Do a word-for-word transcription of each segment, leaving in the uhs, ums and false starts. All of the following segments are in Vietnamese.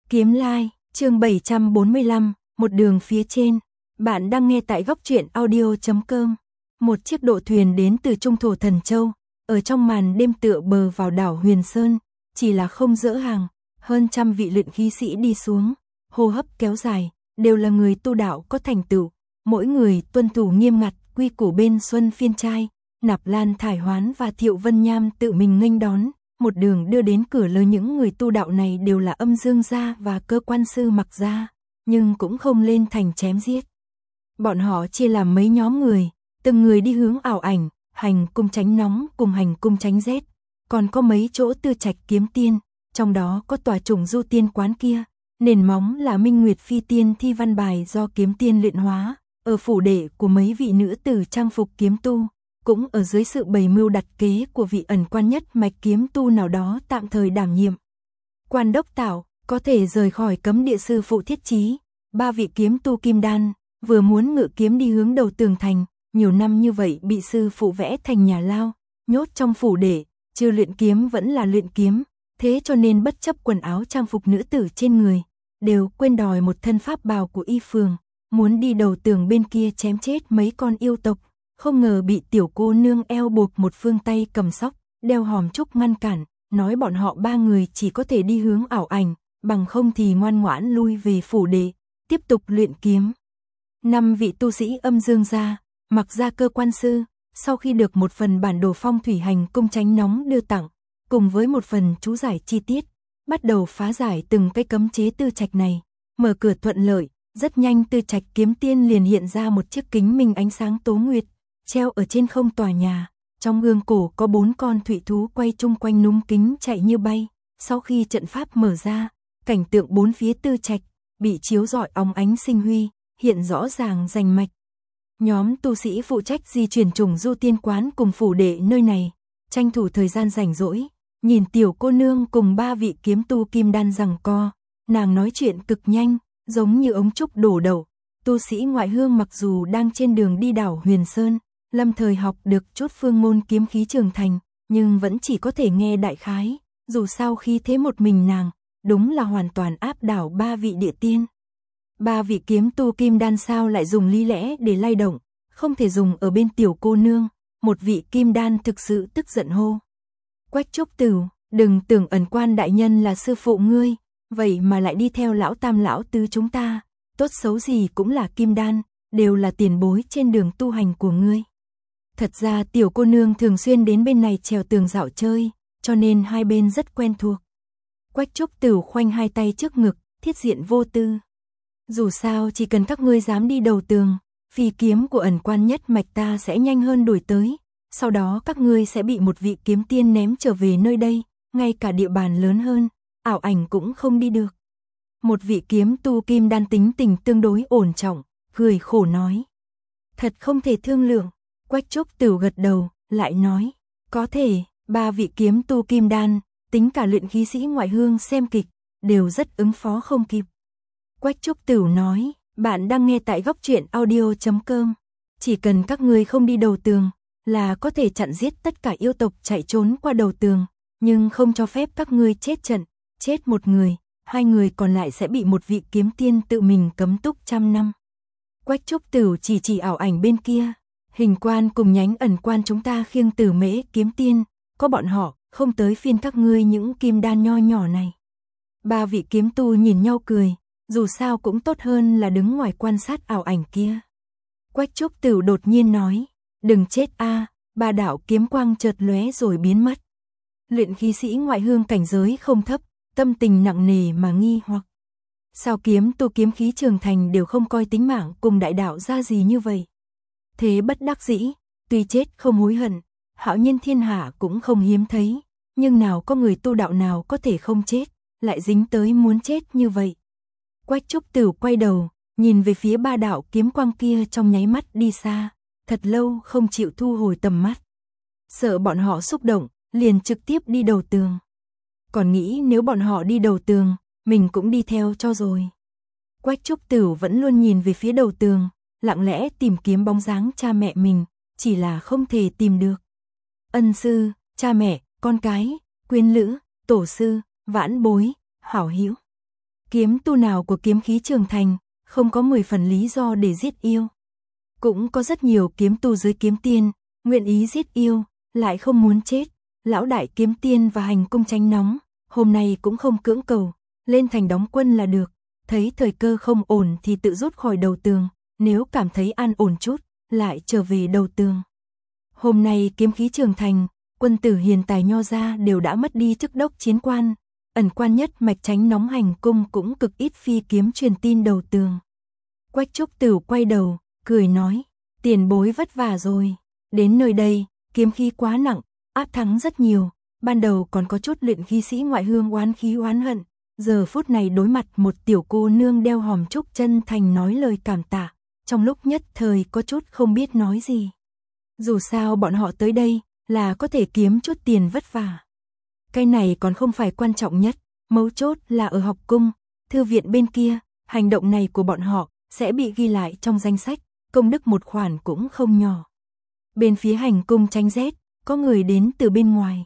Kiếm Lai, chương bảy trăm bốn mươi lăm, một đường phía trên. Bạn đang nghe tại góc truyện audio chấm com. Một chiếc độ thuyền đến từ trung thổ Thần Châu, ở trong màn đêm tựa bờ vào đảo Huyền Sơn, chỉ là không dỡ hàng, hơn trăm vị luyện khí sĩ đi xuống, hô hấp kéo dài, đều là người tu đạo có thành tựu, mỗi người tuân thủ nghiêm ngặt quy củ bên Xuân Phiên Trai. Nạp Lan Thải Hoán và Thiệu Vân Nham tự mình nghênh đón, một đường đưa đến cửa lớn. Những người tu đạo này đều là Âm Dương gia và Cơ Quan sư Mặc gia, nhưng cũng không lên thành chém giết. Bọn họ chia làm mấy nhóm người, từng người đi hướng Ảo Ảnh, Hành Cung tránh nóng cùng Hành Cung tránh rét, còn có mấy chỗ Tư Trạch kiếm tiên, trong đó có tòa Trùng Du tiên quán kia, nền móng là Minh Nguyệt Phi tiên thi văn bài do kiếm tiên luyện hóa, ở phủ đệ của mấy vị nữ tử trang phục kiếm tu. Cũng ở dưới sự bày mưu đặt kế của vị ẩn quan nhất mạch kiếm tu nào đó tạm thời đảm nhiệm quan đốc tảo, có thể rời khỏi cấm địa. Sư phụ Thiết Chí, ba vị kiếm tu kim đan, vừa muốn ngự kiếm đi hướng đầu tường thành, nhiều năm như vậy bị sư phụ vẽ thành nhà lao, nhốt trong phủ đệ, chưa luyện kiếm vẫn là luyện kiếm, thế cho nên bất chấp quần áo trang phục nữ tử trên người, đều quên đòi một thân pháp bào của y phường, muốn đi đầu tường bên kia chém chết mấy con yêu tộc. Không ngờ bị tiểu cô nương eo buộc một phương tay cầm sóc, đeo hòm trúc ngăn cản, nói bọn họ ba người chỉ có thể đi hướng Ảo Ảnh, bằng không thì ngoan ngoãn lui về phủ đệ, tiếp tục luyện kiếm. Năm vị tu sĩ Âm Dương gia, Mặc gia Cơ Quan sư, sau khi được một phần bản đồ phong thủy Hành Cung tránh nóng đưa tặng, cùng với một phần chú giải chi tiết, bắt đầu phá giải từng cái cấm chế Tư Trạch này, mở cửa thuận lợi, rất nhanh Tư Trạch kiếm tiên liền hiện ra một chiếc kính minh ánh sáng tố nguyệt, treo ở trên không tòa nhà, trong gương cổ có bốn con thủy thú quay chung quanh núm kính chạy như bay. Sau khi trận pháp mở ra, cảnh tượng bốn phía Tư Trạch bị chiếu rọi óng ánh sinh huy, hiện rõ ràng rành mạch. Nhóm tu sĩ phụ trách di chuyển Trùng Du tiên quán cùng phủ đệ nơi này, tranh thủ thời gian rảnh rỗi, nhìn tiểu cô nương cùng ba vị kiếm tu kim đan giằng co, nàng nói chuyện cực nhanh, giống như ống trúc đổ đậu. Tu sĩ ngoại hương mặc dù đang trên đường đi đảo Huyền Sơn, lâm thời học được chút phương môn kiếm khí trường thành, nhưng vẫn chỉ có thể nghe đại khái, dù sao khi thế một mình nàng, đúng là hoàn toàn áp đảo ba vị địa tiên. Ba vị kiếm tu kim đan sao lại dùng lý lẽ để lay động, không thể dùng ở bên tiểu cô nương. Một vị kim đan thực sự tức giận hô: Quách Trúc Tửu, đừng tưởng ẩn quan đại nhân là sư phụ ngươi, vậy mà lại đi theo lão tam lão tứ chúng ta, tốt xấu gì cũng là kim đan, đều là tiền bối trên đường tu hành của ngươi. Thật ra tiểu cô nương thường xuyên đến bên này trèo tường dạo chơi, cho nên hai bên rất quen thuộc. Quách Trúc Tửu khoanh hai tay trước ngực, thiết diện vô tư. Dù sao chỉ cần các ngươi dám đi đầu tường, phi kiếm của ẩn quan nhất mạch ta sẽ nhanh hơn đuổi tới, sau đó các ngươi sẽ bị một vị kiếm tiên ném trở về nơi đây, ngay cả địa bàn lớn hơn, Ảo Ảnh cũng không đi được. Một vị kiếm tu kim đan tính tình tương đối ổn trọng, cười khổ nói. Thật không thể thương lượng. Quách Trúc Tửu gật đầu, lại nói, có thể. Ba vị kiếm tu kim đan, tính cả luyện khí sĩ ngoại hương xem kịch, đều rất ứng phó không kịp. Quách Trúc Tửu nói, bạn đang nghe tại góc truyện audio chấm com. Chỉ cần các ngươi không đi đầu tường, là có thể chặn giết tất cả yêu tộc chạy trốn qua đầu tường, nhưng không cho phép các ngươi chết trận, chết một người, hai người còn lại sẽ bị một vị kiếm tiên tự mình cấm túc trăm năm. Quách Trúc Tửu chỉ chỉ Ảo Ảnh bên kia, Hình quan cùng nhánh ẩn quan chúng ta khiêng Tử Mễ kiếm tiên, có bọn họ, không tới phiên các ngươi những kim đan nho nhỏ này. Ba vị kiếm tu nhìn nhau cười, dù sao cũng tốt hơn là đứng ngoài quan sát Ảo Ảnh kia. Quách Trúc Tửu đột nhiên nói, đừng chết a. Ba đạo kiếm quang chợt lóe rồi biến mất. Luyện khí sĩ ngoại hương cảnh giới không thấp, tâm tình nặng nề mà nghi hoặc. Sao kiếm tu kiếm khí trường thành đều không coi tính mạng cùng đại đạo ra gì như vậy? Thế bất đắc dĩ, tuy chết không hối hận, hạo nhiên thiên hạ cũng không hiếm thấy, nhưng nào có người tu đạo nào có thể không chết, lại dính tới muốn chết như vậy. Quách Trúc Tửu quay đầu, nhìn về phía ba đạo kiếm quang kia trong nháy mắt đi xa, thật lâu không chịu thu hồi tầm mắt. Sợ bọn họ xúc động, liền trực tiếp đi đầu tường. Còn nghĩ nếu bọn họ đi đầu tường, mình cũng đi theo cho rồi. Quách Trúc Tửu vẫn luôn nhìn về phía đầu tường, lặng lẽ tìm kiếm bóng dáng cha mẹ mình, chỉ là không thể tìm được. Ân sư, cha mẹ, con cái, quyến lữ, tổ sư, vãn bối, hảo hữu. Kiếm tu nào của kiếm khí trường thành, không có mười phần lý do để giết yêu. Cũng có rất nhiều kiếm tu dưới kiếm tiên, nguyện ý giết yêu, lại không muốn chết. Lão đại kiếm tiên và hành cung tránh nóng, hôm nay cũng không cưỡng cầu, lên thành đóng quân là được. Thấy thời cơ không ổn thì tự rút khỏi đầu tường, nếu cảm thấy an ổn chút, lại trở về đầu tường. Hôm nay kiếm khí trường thành, quân tử hiền tài nho gia đều đã mất đi chức đốc chiến quan, ẩn quan nhất mạch tránh nóng hành cung cũng cực ít phi kiếm truyền tin đầu tường. Quách Trúc Tửu quay đầu, cười nói, tiền bối vất vả rồi, đến nơi đây, kiếm khí quá nặng, áp thắng rất nhiều, ban đầu còn có chút luyện khí sĩ ngoại hương oán khí oán hận, giờ phút này đối mặt một tiểu cô nương đeo hòm trúc chân thành nói lời cảm tạ, trong lúc nhất thời có chút không biết nói gì. Dù sao bọn họ tới đây là có thể kiếm chút tiền vất vả. Cái này còn không phải quan trọng nhất, mấu chốt là ở học cung, thư viện bên kia, hành động này của bọn họ sẽ bị ghi lại trong danh sách, công đức một khoản cũng không nhỏ. Bên phía hành cung tránh rét, có người đến từ bên ngoài.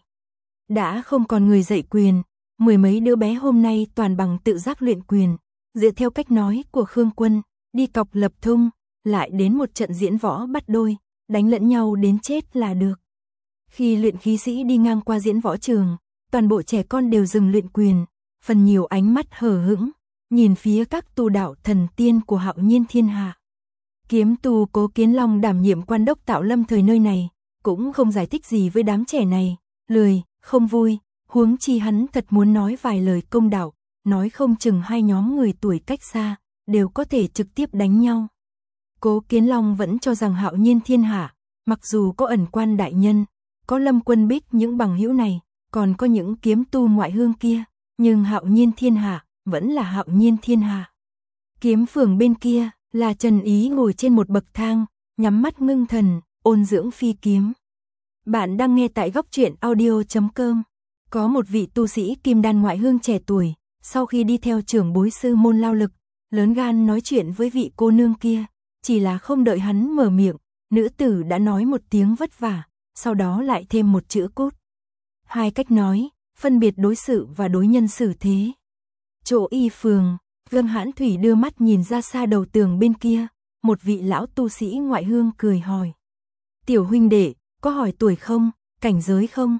Đã không còn người dạy quyền, mười mấy đứa bé hôm nay toàn bằng tự giác luyện quyền, dựa theo cách nói của Khương Quân, đi cọc lập thung, lại đến một trận diễn võ bắt đôi, đánh lẫn nhau đến chết là được. Khi luyện khí sĩ đi ngang qua diễn võ trường, toàn bộ trẻ con đều dừng luyện quyền, phần nhiều ánh mắt hờ hững, nhìn phía các tu đạo thần tiên của Hạo Nhiên Thiên Hạ. Kiếm tu Cố Kiến Long đảm nhiệm quan đốc tạo lâm thời nơi này, cũng không giải thích gì với đám trẻ này, lười, không vui, huống chi hắn thật muốn nói vài lời công đạo, nói không chừng hai nhóm người tuổi cách xa, đều có thể trực tiếp đánh nhau. Cố Kiến Long vẫn cho rằng Hạo Nhiên Thiên Hạ, mặc dù có ẩn quan đại nhân, có Lâm Quân Bích những bằng hữu này, còn có những kiếm tu ngoại hương kia, nhưng Hạo Nhiên Thiên Hạ vẫn là Hạo Nhiên Thiên Hạ. Kiếm phường bên kia là Trần Ý ngồi trên một bậc thang, nhắm mắt ngưng thần, ôn dưỡng phi kiếm. Bạn đang nghe tại góc truyện audio chấm com. Có một vị tu sĩ kim đan ngoại hương trẻ tuổi, sau khi đi theo trưởng bối sư môn lao lực, lớn gan nói chuyện với vị cô nương kia, chỉ là không đợi hắn mở miệng, nữ tử đã nói một tiếng vất vả, sau đó lại thêm một chữ cút. Hai cách nói, phân biệt đối xử và đối nhân xử thế. Chỗ y phường, Vương Hãn Thủy đưa mắt nhìn ra xa đầu tường bên kia, một vị lão tu sĩ ngoại hương cười hỏi. Tiểu huynh đệ, có hỏi tuổi không, cảnh giới không?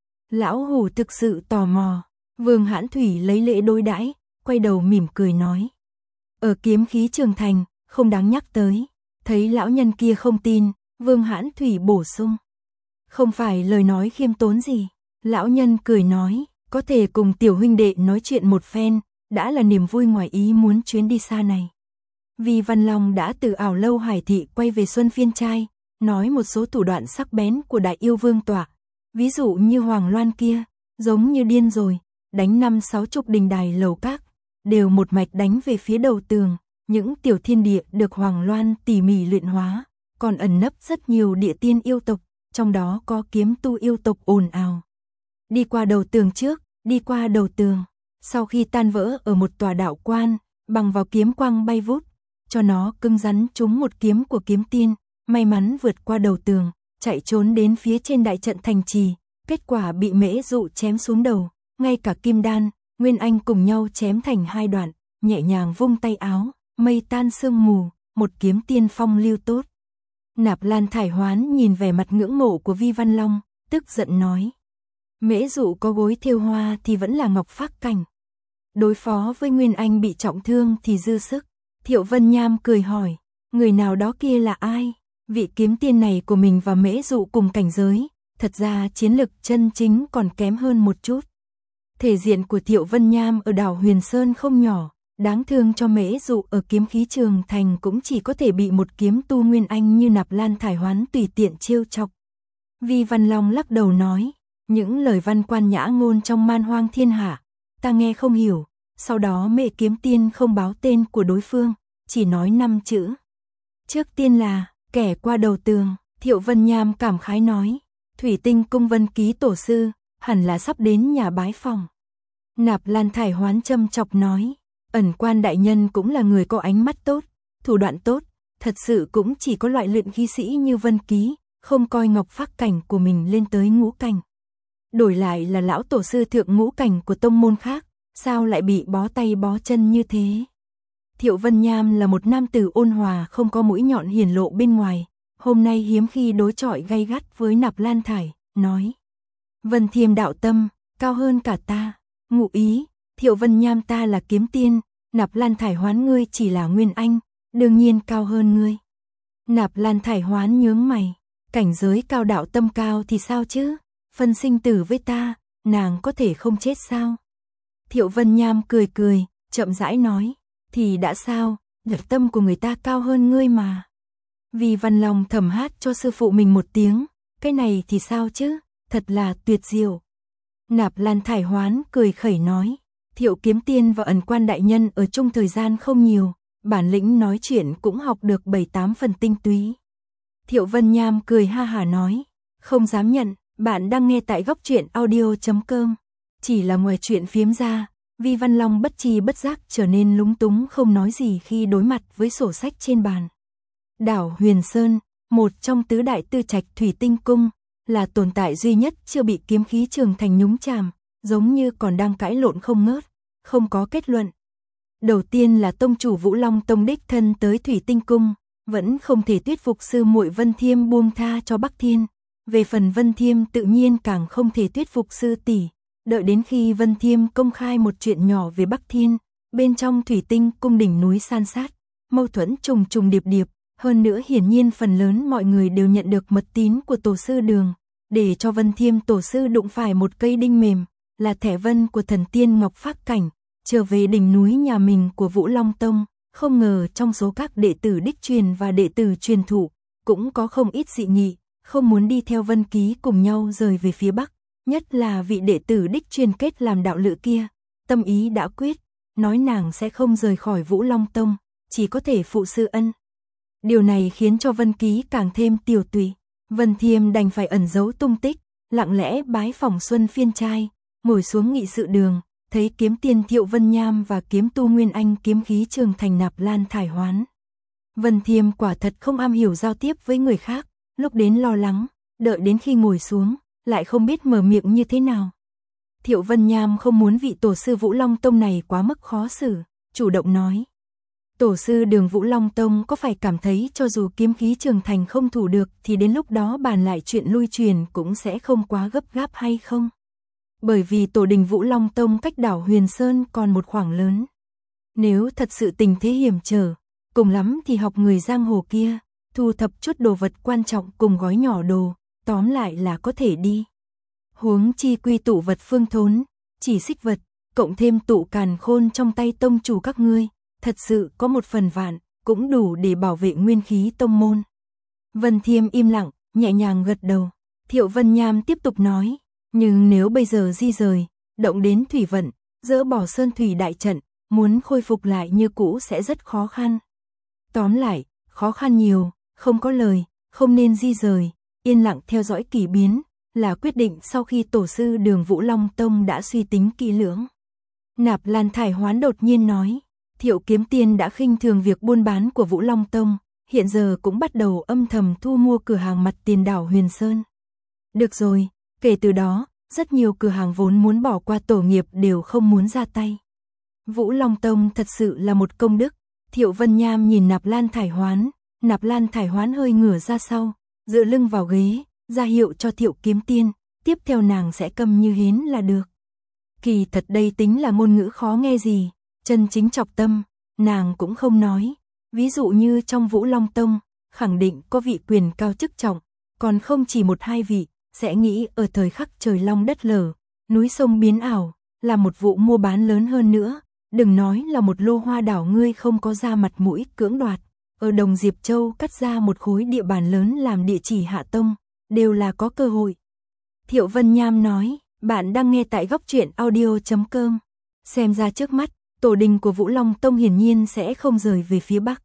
Lão hủ thực sự tò mò, Vương Hãn Thủy lấy lễ đối đãi, quay đầu mỉm cười nói. Ở kiếm khí trường thành, không đáng nhắc tới. Thấy lão nhân kia không tin, Vương Hãn Thủy bổ sung. Không phải lời nói khiêm tốn gì. Lão nhân cười nói, có thể cùng tiểu huynh đệ nói chuyện một phen, đã là niềm vui ngoài ý muốn chuyến đi xa này. Vì Văn Long đã từ ảo lâu hải thị quay về Xuân Phiên Trai, nói một số thủ đoạn sắc bén của đại yêu vương tọa. Ví dụ như Hoàng Loan kia, giống như điên rồi, đánh năm sáu chục đình đài lầu các, đều một mạch đánh về phía đầu tường. Những tiểu thiên địa được Hoàng Loan tỉ mỉ luyện hóa, còn ẩn nấp rất nhiều địa tiên yêu tộc, trong đó có kiếm tu yêu tộc ồn ào. Đi qua đầu tường trước, đi qua đầu tường, sau khi tan vỡ ở một tòa đạo quan, bằng vào kiếm quang bay vút, cho nó cứng rắn trúng một kiếm của kiếm tiên, may mắn vượt qua đầu tường, chạy trốn đến phía trên đại trận thành trì, kết quả bị Mễ Dụ chém xuống đầu, ngay cả Kim Đan, Nguyên Anh cùng nhau chém thành hai đoạn, nhẹ nhàng vung tay áo, mây tan sương mù, một kiếm tiên phong lưu tốt. Nạp Lan Thải Hoán nhìn vẻ mặt ngưỡng mộ của Vi Văn Long, tức giận nói. Mễ Dụ có gối thêu hoa thì vẫn là ngọc phác cảnh. Đối phó với Nguyên Anh bị trọng thương thì dư sức. Thiệu Vân Nham cười hỏi, người nào đó kia là ai? Vị kiếm tiên này của mình và Mễ Dụ cùng cảnh giới, thật ra chiến lực chân chính còn kém hơn một chút. Thể diện của Thiệu Vân Nham ở đảo Huyền Sơn không nhỏ, đáng thương cho Mễ Dụ ở kiếm khí trường thành cũng chỉ có thể bị một kiếm tu Nguyên Anh như Nạp Lan Thải Hoán tùy tiện trêu chọc. Vi Văn Long lắc đầu nói, những lời văn quan nhã ngôn trong Man Hoang Thiên Hạ, ta nghe không hiểu, sau đó Mễ kiếm tiên không báo tên của đối phương, chỉ nói năm chữ. Trước tiên là, kẻ qua đầu tường, Thiệu Vân Nham cảm khái nói, Thủy Tinh Cung Vân Ký tổ sư, hẳn là sắp đến nhà bái phòng. Nạp Lan Thải Hoán châm chọc nói, ẩn quan đại nhân cũng là người có ánh mắt tốt, thủ đoạn tốt, thật sự cũng chỉ có loại luyện khí sĩ như Vân Ký, không coi ngọc phác cảnh của mình lên tới ngũ cảnh. Đổi lại là lão tổ sư thượng ngũ cảnh của tông môn khác, sao lại bị bó tay bó chân như thế? Thiệu Vân Nham là một nam tử ôn hòa không có mũi nhọn hiển lộ bên ngoài, hôm nay hiếm khi đối chọi gay gắt với Nạp Lan Thải, nói. Vân Thiêm đạo tâm, cao hơn cả ta, ngụ ý, Thiệu Vân Nham ta là kiếm tiên, Nạp Lan Thải Hoán ngươi chỉ là nguyên anh, đương nhiên cao hơn ngươi. Nạp Lan Thải Hoán nhướng mày, cảnh giới cao đạo tâm cao thì sao chứ, phân sinh tử với ta, nàng có thể không chết sao? Thiệu Vân Nham cười cười, chậm rãi nói, thì đã sao, đạo tâm của người ta cao hơn ngươi mà. Vì Văn Long thầm hát cho sư phụ mình một tiếng, cái này thì sao chứ, thật là tuyệt diệu. Nạp Lan Thải Hoán cười khẩy nói, Thiệu kiếm tiên và ẩn quan đại nhân ở chung thời gian không nhiều, bản lĩnh nói chuyện cũng học được bảy tám phần tinh túy. Thiệu Vân Nham cười ha hả nói, không dám nhận, bạn đang nghe tại góc truyện audio chấm com. Chỉ là ngoài chuyện phiếm ra, Vi Văn Long bất tri bất giác trở nên lúng túng không nói gì khi đối mặt với sổ sách trên bàn. Đảo Huyền Sơn, một trong tứ đại tư trạch thủy tinh cung, là tồn tại duy nhất chưa bị kiếm khí Trường Thành nhúng chàm, giống như còn đang cãi lộn không ngớt, không có kết luận. Đầu tiên là tông chủ Vũ Long Tông đích thân tới Thủy Tinh Cung, vẫn không thể thuyết phục sư muội Vân Thiêm buông tha cho Bắc Thiên. Về phần Vân Thiêm tự nhiên càng không thể thuyết phục sư tỷ. Đợi đến khi Vân Thiêm công khai một chuyện nhỏ về Bắc Thiên, bên trong Thủy Tinh Cung đỉnh núi san sát, mâu thuẫn trùng trùng điệp điệp, hơn nữa hiển nhiên phần lớn mọi người đều nhận được mật tín của tổ sư Đường, để cho Vân Thiêm tổ sư đụng phải một cây đinh mềm, là thẻ vân của thần tiên Ngọc Phác Cảnh, trở về đỉnh núi nhà mình của Vũ Long Tông, không ngờ trong số các đệ tử đích truyền và đệ tử truyền thụ, cũng có không ít dị nghị, không muốn đi theo Vân Ký cùng nhau rời về phía Bắc, nhất là vị đệ tử đích truyền kết làm đạo lữ kia, tâm ý đã quyết, nói nàng sẽ không rời khỏi Vũ Long Tông, chỉ có thể phụ sư ân. Điều này khiến cho Vân Ký càng thêm tiểu tùy, Vân Thiêm đành phải ẩn giấu tung tích, lặng lẽ bái phỏng Xuân Phiên trai, ngồi xuống nghị sự đường, thấy kiếm tiên Thiệu Vân Nham và kiếm tu Nguyên Anh kiếm khí Trường Thành Nạp Lan Thải Hoán. Vân Thiêm quả thật không am hiểu giao tiếp với người khác, lúc đến lo lắng, đợi đến khi ngồi xuống, lại không biết mở miệng như thế nào. Thiệu Vân Nham không muốn vị tổ sư Vũ Long Tông này quá mức khó xử, chủ động nói. Tổ sư Đường Vũ Long Tông có phải cảm thấy cho dù kiếm khí Trường Thành không thủ được thì đến lúc đó bàn lại chuyện lui truyền cũng sẽ không quá gấp gáp hay không? Bởi vì tổ đình Vũ Long Tông cách đảo Huyền Sơn còn một khoảng lớn. Nếu thật sự tình thế hiểm trở, cùng lắm thì học người giang hồ kia, thu thập chút đồ vật quan trọng cùng gói nhỏ đồ, tóm lại là có thể đi. Huống chi quy tụ vật phương thốn, chỉ xích vật, cộng thêm tụ càn khôn trong tay tông chủ các ngươi, thật sự có một phần vạn, cũng đủ để bảo vệ nguyên khí tông môn. Vân Thiêm im lặng, nhẹ nhàng gật đầu. Thiệu Vân Nham tiếp tục nói, nhưng nếu bây giờ di rời, động đến thủy vận, dỡ bỏ sơn thủy đại trận, muốn khôi phục lại như cũ sẽ rất khó khăn. Tóm lại, khó khăn nhiều, không có lời, không nên di rời, yên lặng theo dõi kỳ biến, là quyết định sau khi tổ sư Đường Vũ Long Tông đã suy tính kỹ lưỡng. Nạp Lan Thải Hoán đột nhiên nói, Thiệu kiếm tiên đã khinh thường việc buôn bán của Vũ Long Tông, hiện giờ cũng bắt đầu âm thầm thu mua cửa hàng mặt tiền đảo Huyền Sơn. Được rồi, kể từ đó, rất nhiều cửa hàng vốn muốn bỏ qua tổ nghiệp đều không muốn ra tay. Vũ Long Tông thật sự là một công đức. Thiệu Vân Nham nhìn Nạp Lan Thải Hoán, Nạp Lan Thải Hoán hơi ngửa ra sau, dựa lưng vào ghế, ra hiệu cho Thiệu kiếm tiên, tiếp theo nàng sẽ câm như hến là được. Kỳ thật đây tính là ngôn ngữ khó nghe gì, chân chính chọc tâm, nàng cũng không nói. Ví dụ như trong Vũ Long Tông, khẳng định có vị quyền cao chức trọng, còn không chỉ một hai vị, sẽ nghĩ ở thời khắc trời long đất lở, núi sông biến ảo, là một vụ mua bán lớn hơn nữa. Đừng nói là một lô hoa đảo ngươi không có ra mặt mũi cưỡng đoạt, ở Đồng Diệp Châu cắt ra một khối địa bàn lớn làm địa chỉ hạ tông, đều là có cơ hội. Thiệu Vân Nham nói, bạn đang nghe tại góc truyện audio chấm com. Xem ra trước mắt, tổ đình của Vũ Long Tông hiển nhiên sẽ không rời về phía Bắc.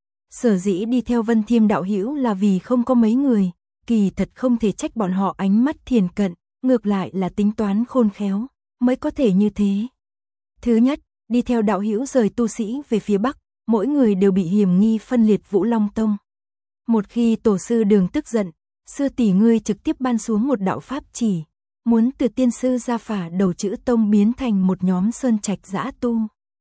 Sở dĩ đi theo Vân Thiêm đạo hữu là vì không có mấy người, kỳ thật không thể trách bọn họ ánh mắt thiền cận, ngược lại là tính toán khôn khéo, mới có thể như thế. Thứ nhất, đi theo đạo hữu rời tu sĩ về phía Bắc, mỗi người đều bị hiểm nghi phân liệt Vũ Long Tông. Một khi tổ sư Đường tức giận, sư tỷ ngươi trực tiếp ban xuống một đạo pháp chỉ, muốn từ tiên sư gia phả đầu chữ tông biến thành một nhóm sơn trạch dã tu.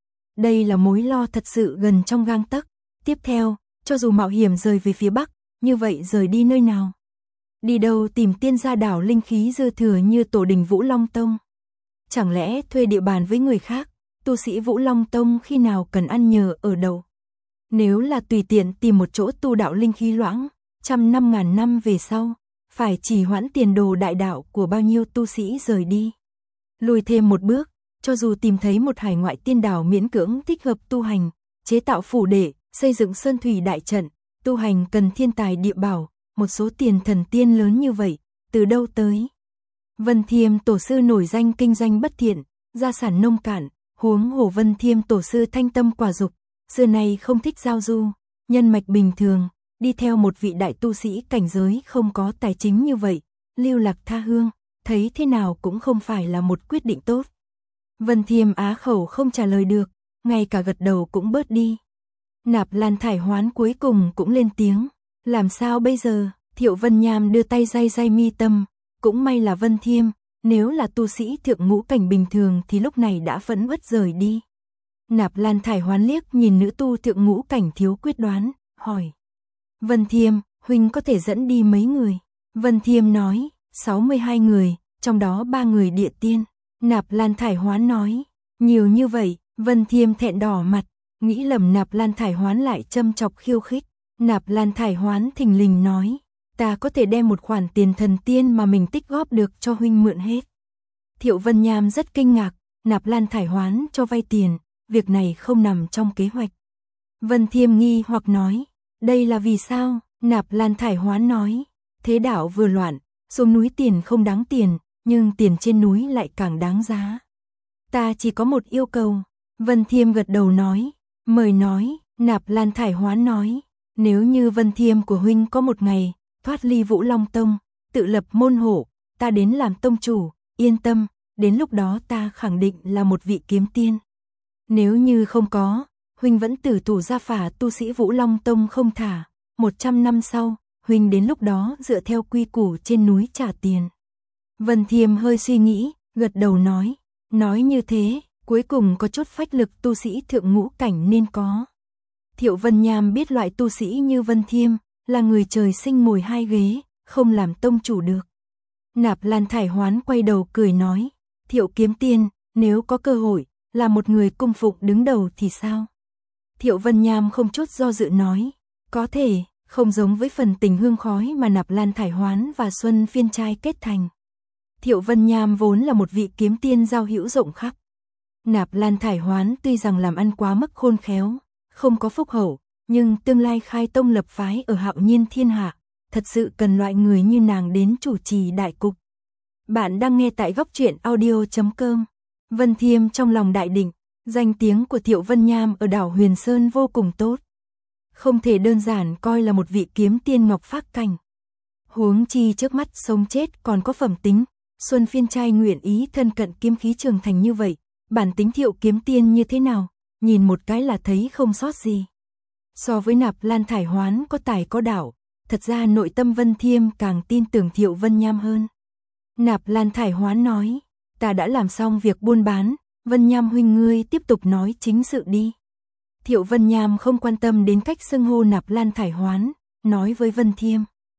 Đây là mối lo thật sự gần trong gang tấc. Tiếp theo, cho dù mạo hiểm rời về phía Bắc, như vậy rời đi nơi nào? Đi đâu tìm tiên gia đảo linh khí dư thừa như tổ đình Vũ Long Tông? Chẳng lẽ thuê địa bàn với người khác, tu sĩ Vũ Long Tông khi nào cần ăn nhờ ở đâu? Nếu là tùy tiện tìm một chỗ tu đạo linh khí loãng, trăm năm ngàn năm về sau, phải trì hoãn tiền đồ đại đạo của bao nhiêu tu sĩ rời đi. Lùi thêm một bước, cho dù tìm thấy một hải ngoại tiên đảo miễn cưỡng thích hợp tu hành, chế tạo phủ đệ, xây dựng sơn thủy đại trận, tu hành cần thiên tài địa bảo, một số tiền thần tiên lớn như vậy, từ đâu tới? Vân Thiêm tổ sư nổi danh kinh doanh bất thiện, gia sản nông cạn, huống hồ Vân Thiêm tổ sư thanh tâm quả dục, xưa nay không thích giao du, nhân mạch bình thường, đi theo một vị đại tu sĩ cảnh giới không có tài chính như vậy, lưu lạc tha hương, thấy thế nào cũng không phải là một quyết định tốt. Vân Thiêm á khẩu không trả lời được, ngay cả gật đầu cũng bớt đi. Nạp Lan Thải Hoán cuối cùng cũng lên tiếng, làm sao bây giờ? Thiệu Vân Nham đưa tay day day mi tâm, cũng may là Vân Thiêm, nếu là tu sĩ thượng ngũ cảnh bình thường thì lúc này đã phẫn uất rời đi. Nạp Lan Thải Hoán liếc nhìn nữ tu thượng ngũ cảnh thiếu quyết đoán, hỏi. Vân Thiêm, huynh có thể dẫn đi mấy người? Vân Thiêm nói, sáu mươi hai người, trong đó ba người địa tiên. Nạp Lan Thải Hoán nói, nhiều như vậy, Vân Thiêm thẹn đỏ mặt, nghĩ lầm Nạp Lan Thải Hoán lại châm chọc khiêu khích. Nạp Lan Thải Hoán thình lình nói, ta có thể đem một khoản tiền thần tiên mà mình tích góp được cho huynh mượn hết. Thiệu Vân Nham rất kinh ngạc, Nạp Lan Thải Hoán cho vay tiền, việc này không nằm trong kế hoạch. Vân Thiêm nghi hoặc nói, đây là vì sao? Nạp Lan Thải Hoán nói, thế đạo vừa loạn, xuống núi tiền không đáng tiền, nhưng tiền trên núi lại càng đáng giá. Ta chỉ có một yêu cầu. Vân Thiêm gật đầu nói, mời nói. Nạp Lan Thải Hoán nói, nếu như Vân Thiêm của huynh có một ngày thoát ly Vũ Long Tông, tự lập môn hộ, ta đến làm tông chủ, yên tâm, đến lúc đó ta khẳng định là một vị kiếm tiên. Nếu như không có, huynh vẫn tử thủ gia phả tu sĩ Vũ Long Tông không thả, một trăm năm sau, huynh đến lúc đó dựa theo quy củ trên núi trả tiền. Vân Thiêm hơi suy nghĩ, gật đầu nói, nói như thế, cuối cùng có chút phách lực tu sĩ thượng ngũ cảnh nên có. Thiệu Vân Nham biết loại tu sĩ như Vân Thiêm, là người trời sinh ngồi hai ghế, không làm tông chủ được. Nạp Lan Thải Hoán quay đầu cười nói, Thiệu kiếm tiên, nếu có cơ hội, là một người cung phụng đứng đầu thì sao? Thiệu Vân Nham không chút do dự nói, có thể, không giống với phần tình hương khói mà Nạp Lan Thải Hoán và Xuân Phiên trai kết thành. Thiệu Vân Nham vốn là một vị kiếm tiên giao hữu rộng khắp. Nạp Lan Thải Hoán tuy rằng làm ăn quá mức khôn khéo, không có phúc hậu, nhưng tương lai khai tông lập phái ở hạo nhiên thiên hạ, thật sự cần loại người như nàng đến chủ trì đại cục. Bạn đang nghe tại góc truyện audio chấm com. Vân Thiêm trong lòng đại định, danh tiếng của Thiệu Vân Nham ở đảo Huyền Sơn vô cùng tốt. Không thể đơn giản coi là một vị kiếm tiên ngọc phác cảnh. Huống chi trước mắt sống chết còn có phẩm tính, Xuân Phiên trai nguyện ý thân cận kiếm khí trường thành như vậy, bản tính Thiệu kiếm tiên như thế nào, nhìn một cái là thấy không sót gì. So với Nạp Lan Thải Hoán có tài có đạo, thật ra nội tâm Vân Thiêm càng tin tưởng Thiệu Vân Nham hơn. Nạp Lan Thải Hoán nói, ta đã làm xong việc buôn bán, Vân Nham huynh ngươi tiếp tục nói chính sự đi. Thiệu Vân Nham không quan tâm đến cách xưng hô Nạp Lan Thải Hoán, nói với Vân Thiêm.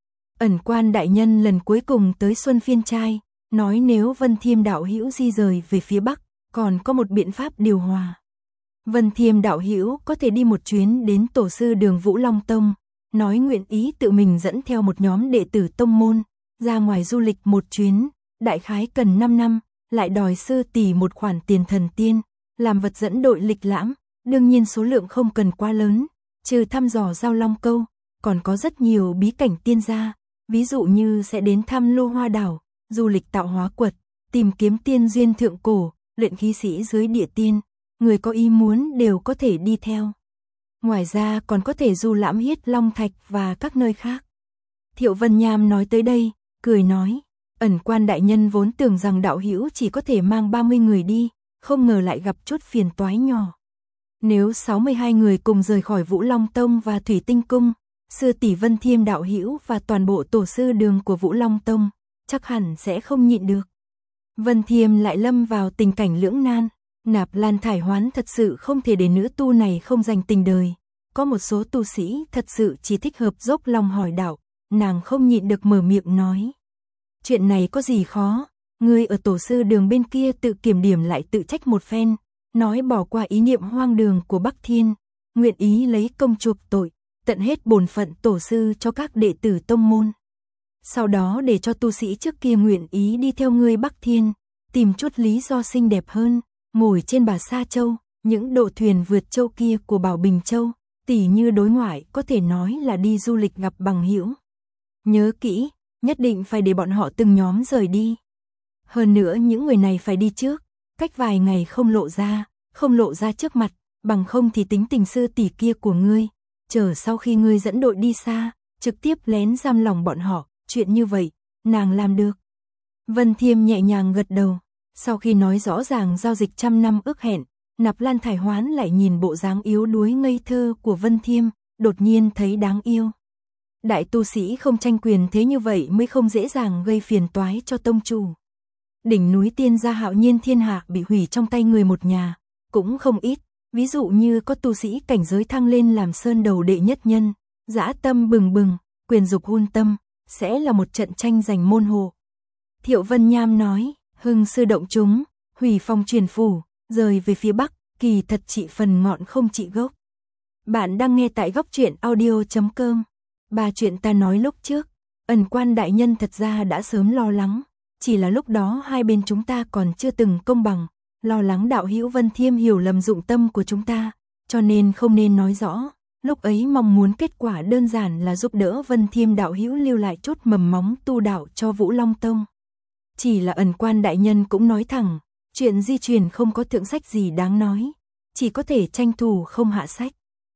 Ẩn quan đại nhân lần cuối cùng tới Xuân Phiên trai, nói nếu Vân Thiêm đạo hữu di rời về phía Bắc, còn có một biện pháp điều hòa. Vân Thiêm đạo hữu có thể đi một chuyến đến tổ sư đường Vũ Long Tông, nói nguyện ý tự mình dẫn theo một nhóm đệ tử tông môn, ra ngoài du lịch một chuyến, đại khái cần năm năm, lại đòi sư tỷ một khoản tiền thần tiên, làm vật dẫn đội lịch lãm, đương nhiên số lượng không cần quá lớn, trừ thăm dò giao long câu, còn có rất nhiều bí cảnh tiên gia, ví dụ như sẽ đến thăm Lô Hoa đảo, du lịch tạo hóa quật, tìm kiếm tiên duyên thượng cổ, luyện khí sĩ dưới địa tiên, người có ý muốn đều có thể đi theo. Ngoài ra còn có thể du lãm Hiết Long Thạch và các nơi khác. Thiệu Vân Nham nói tới đây, cười nói, ẩn quan đại nhân vốn tưởng rằng đạo hữu chỉ có thể mang ba mươi người đi, không ngờ lại gặp chút phiền toái nhỏ. Nếu sáu mươi hai người cùng rời khỏi Vũ Long Tông và Thủy Tinh Cung, sư tỷ Vân Thiêm đạo hữu và toàn bộ tổ sư đường của Vũ Long Tông, chắc hẳn sẽ không nhịn được. Vân Thiêm lại lâm vào tình cảnh lưỡng nan. Nạp Lan Thải Hoán thật sự không thể để nữ tu này không dành tình đời. Có một số tu sĩ thật sự chỉ thích hợp dốc lòng hỏi đạo, nàng không nhịn được mở miệng nói. Chuyện này có gì khó, ngươi ở tổ sư đường bên kia tự kiểm điểm lại tự trách một phen, nói bỏ qua ý niệm hoang đường của Bắc Thiên, nguyện ý lấy công chuộc tội, tận hết bổn phận tổ sư cho các đệ tử tông môn. Sau đó để cho tu sĩ trước kia nguyện ý đi theo ngươi Bắc Thiên, tìm chút lý do xinh đẹp hơn, ngồi trên bà Sa Châu, những độ thuyền vượt châu kia của Bảo Bình Châu, tỉ như đối ngoại có thể nói là đi du lịch gặp bằng hữu. Nhớ kỹ, nhất định phải để bọn họ từng nhóm rời đi. Hơn nữa những người này phải đi trước, cách vài ngày không lộ ra, không lộ ra trước mặt, bằng không thì tính tình sư tỷ kia của ngươi, chờ sau khi ngươi dẫn đội đi xa, trực tiếp lén giam lòng bọn họ, chuyện như vậy, nàng làm được. Vân Thiêm nhẹ nhàng gật đầu, sau khi nói rõ ràng giao dịch trăm năm ước hẹn, Nạp Lan Thải Hoán lại nhìn bộ dáng yếu đuối ngây thơ của Vân Thiêm, đột nhiên thấy đáng yêu. Đại tu sĩ không tranh quyền thế như vậy mới không dễ dàng gây phiền toái cho tông chủ. Đỉnh núi tiên gia Hạo Nhiên Thiên Hạ bị hủy trong tay người một nhà, cũng không ít, ví dụ như có tu sĩ cảnh giới thăng lên làm sơn đầu đệ nhất nhân, dã tâm bừng bừng, quyền dục hun tâm, sẽ là một trận tranh giành môn hộ. Thiệu Vân Nham nói, hưng sư động chúng, hủy phong truyền phủ, rời về phía bắc, kỳ thật trị phần ngọn không trị gốc. Bạn đang nghe tại góc truyện audio chấm com. Ba chuyện ta nói lúc trước, Ẩn Quan đại nhân thật ra đã sớm lo lắng, chỉ là lúc đó hai bên chúng ta còn chưa từng công bằng, lo lắng đạo hữu Vân Thiêm hiểu lầm dụng tâm của chúng ta, cho nên không nên nói rõ. Lúc ấy mong muốn kết quả đơn giản là giúp đỡ Vân Thiêm đạo hữu lưu lại chút mầm móng tu đạo cho Vũ Long Tông. Chỉ là Ẩn Quan đại nhân cũng nói thẳng, chuyện di truyền không có thượng sách gì đáng nói, chỉ có thể tranh thủ không hạ sách.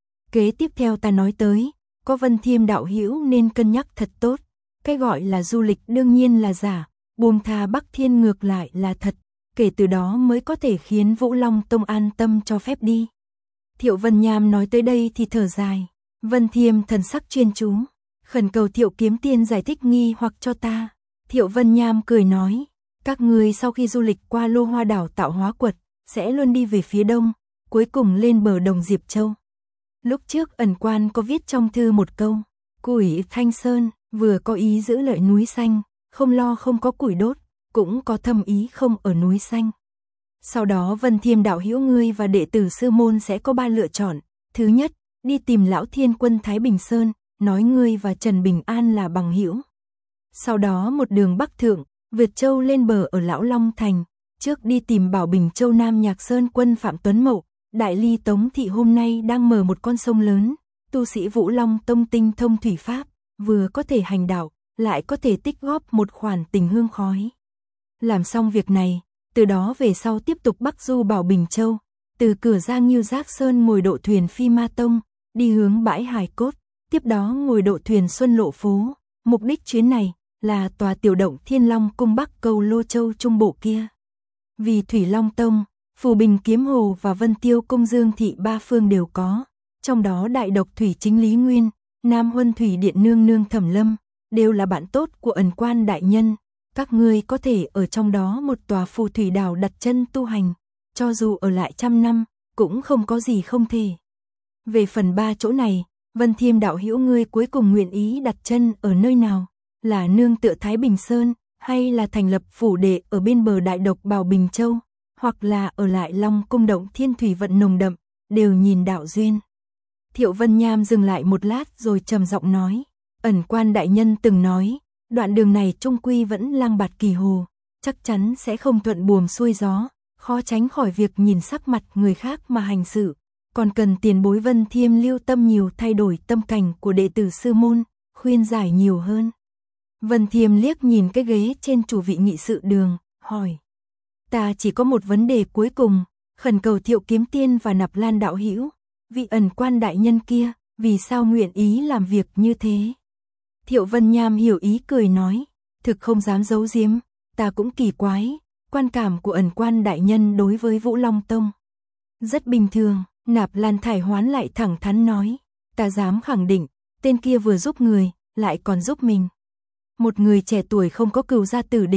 Kế tiếp theo ta nói tới, có Vân Thiêm đạo hữu nên cân nhắc thật tốt, cái gọi là du lịch đương nhiên là giả, buông tha Bắc Thiên ngược lại là thật, kể từ đó mới có thể khiến Vũ Long Tông an tâm cho phép đi. Thiệu Vân Nham nói tới đây thì thở dài, Vân Thiêm thần sắc chuyên chú, khẩn cầu Thiệu Kiếm Tiên giải thích nghi hoặc cho ta. Thiệu Vân Nham cười nói, các người sau khi du lịch qua Lô Hoa đảo tạo hóa quật, sẽ luôn đi về phía đông, cuối cùng lên bờ đồng Diệp Châu. Lúc trước Ẩn Quan có viết trong thư một câu, củi Thanh Sơn, vừa có ý giữ lợi núi xanh, không lo không có củi đốt, cũng có thâm ý không ở núi xanh. Sau đó Vân Thiêm đạo hữu ngươi và đệ tử sư môn sẽ có ba lựa chọn. Thứ nhất, đi tìm Lão Thiên Quân Thái Bình Sơn, nói ngươi và Trần Bình An là bằng hữu. Sau đó một đường bắc thượng, vượt châu lên bờ ở Lão Long Thành, trước đi tìm Bảo Bình Châu Nam Nhạc Sơn Quân Phạm Tuấn Mậu. Đại ly Tống thị hôm nay đang mở một con sông lớn, tu sĩ Vũ Long Tông tinh thông thủy pháp, vừa có thể hành đạo, lại có thể tích góp một khoản tình hương khói. Làm xong việc này, từ đó về sau tiếp tục bắc du Bảo Bình Châu, từ cửa ra Ngưu Giác Sơn ngồi độ thuyền Phi Ma Tông, đi hướng bãi Hải Cốt, tiếp đó ngồi độ thuyền Xuân Lộ Phố. Mục đích chuyến này là tòa tiểu động Thiên Long cung Bắc Cầu Lô Châu Trung Bộ kia. Vì Thủy Long Tông, Phù Bình Kiếm Hồ và Vân Tiêu Cung Dương thị ba phương đều có, trong đó đại độc thủy chính Lý Nguyên, Nam Huân Thủy Điện nương nương Thẩm Lâm, đều là bạn tốt của Ẩn Quan đại nhân. Các ngươi có thể ở trong đó một tòa phù thủy đảo đặt chân tu hành, cho dù ở lại trăm năm, cũng không có gì không thể. Về phần ba chỗ này, Vân Thiêm đạo hữu ngươi cuối cùng nguyện ý đặt chân ở nơi nào? Là nương tựa Thái Bình Sơn, hay là thành lập phủ đệ ở bên bờ đại độc Bảo Bình Châu, hoặc là ở lại Long Cung động Thiên Thủy vận nồng đậm, đều nhìn đạo duyên. Thiệu Vân Nham dừng lại một lát rồi trầm giọng nói, Ẩn Quan đại nhân từng nói, đoạn đường này trung quy vẫn lang bạt kỳ hồ, chắc chắn sẽ không thuận buồm xuôi gió, khó tránh khỏi việc nhìn sắc mặt người khác mà hành sự, còn cần tiền bối Vân Thiêm lưu tâm nhiều thay đổi tâm cảnh của đệ tử sư môn, khuyên giải nhiều hơn. Vân Thiêm liếc nhìn cái ghế trên chủ vị nghị sự đường, hỏi, ta chỉ có một vấn đề cuối cùng, khẩn cầu Thiệu Kiếm Tiên và Nạp Lan đạo hữu, vị Ẩn Quan đại nhân kia, vì sao nguyện ý làm việc như thế? Thiệu Vân Nham hiểu ý cười nói, thực không dám giấu giếm, ta cũng kỳ quái, quan cảm của Ẩn Quan đại nhân đối với Vũ Long Tông rất bình thường. Nạp Lan Thải Hoán lại thẳng thắn nói, ta dám khẳng định, tên kia vừa giúp người, lại còn giúp mình. Một người trẻ tuổi không có cừu gia tử địch,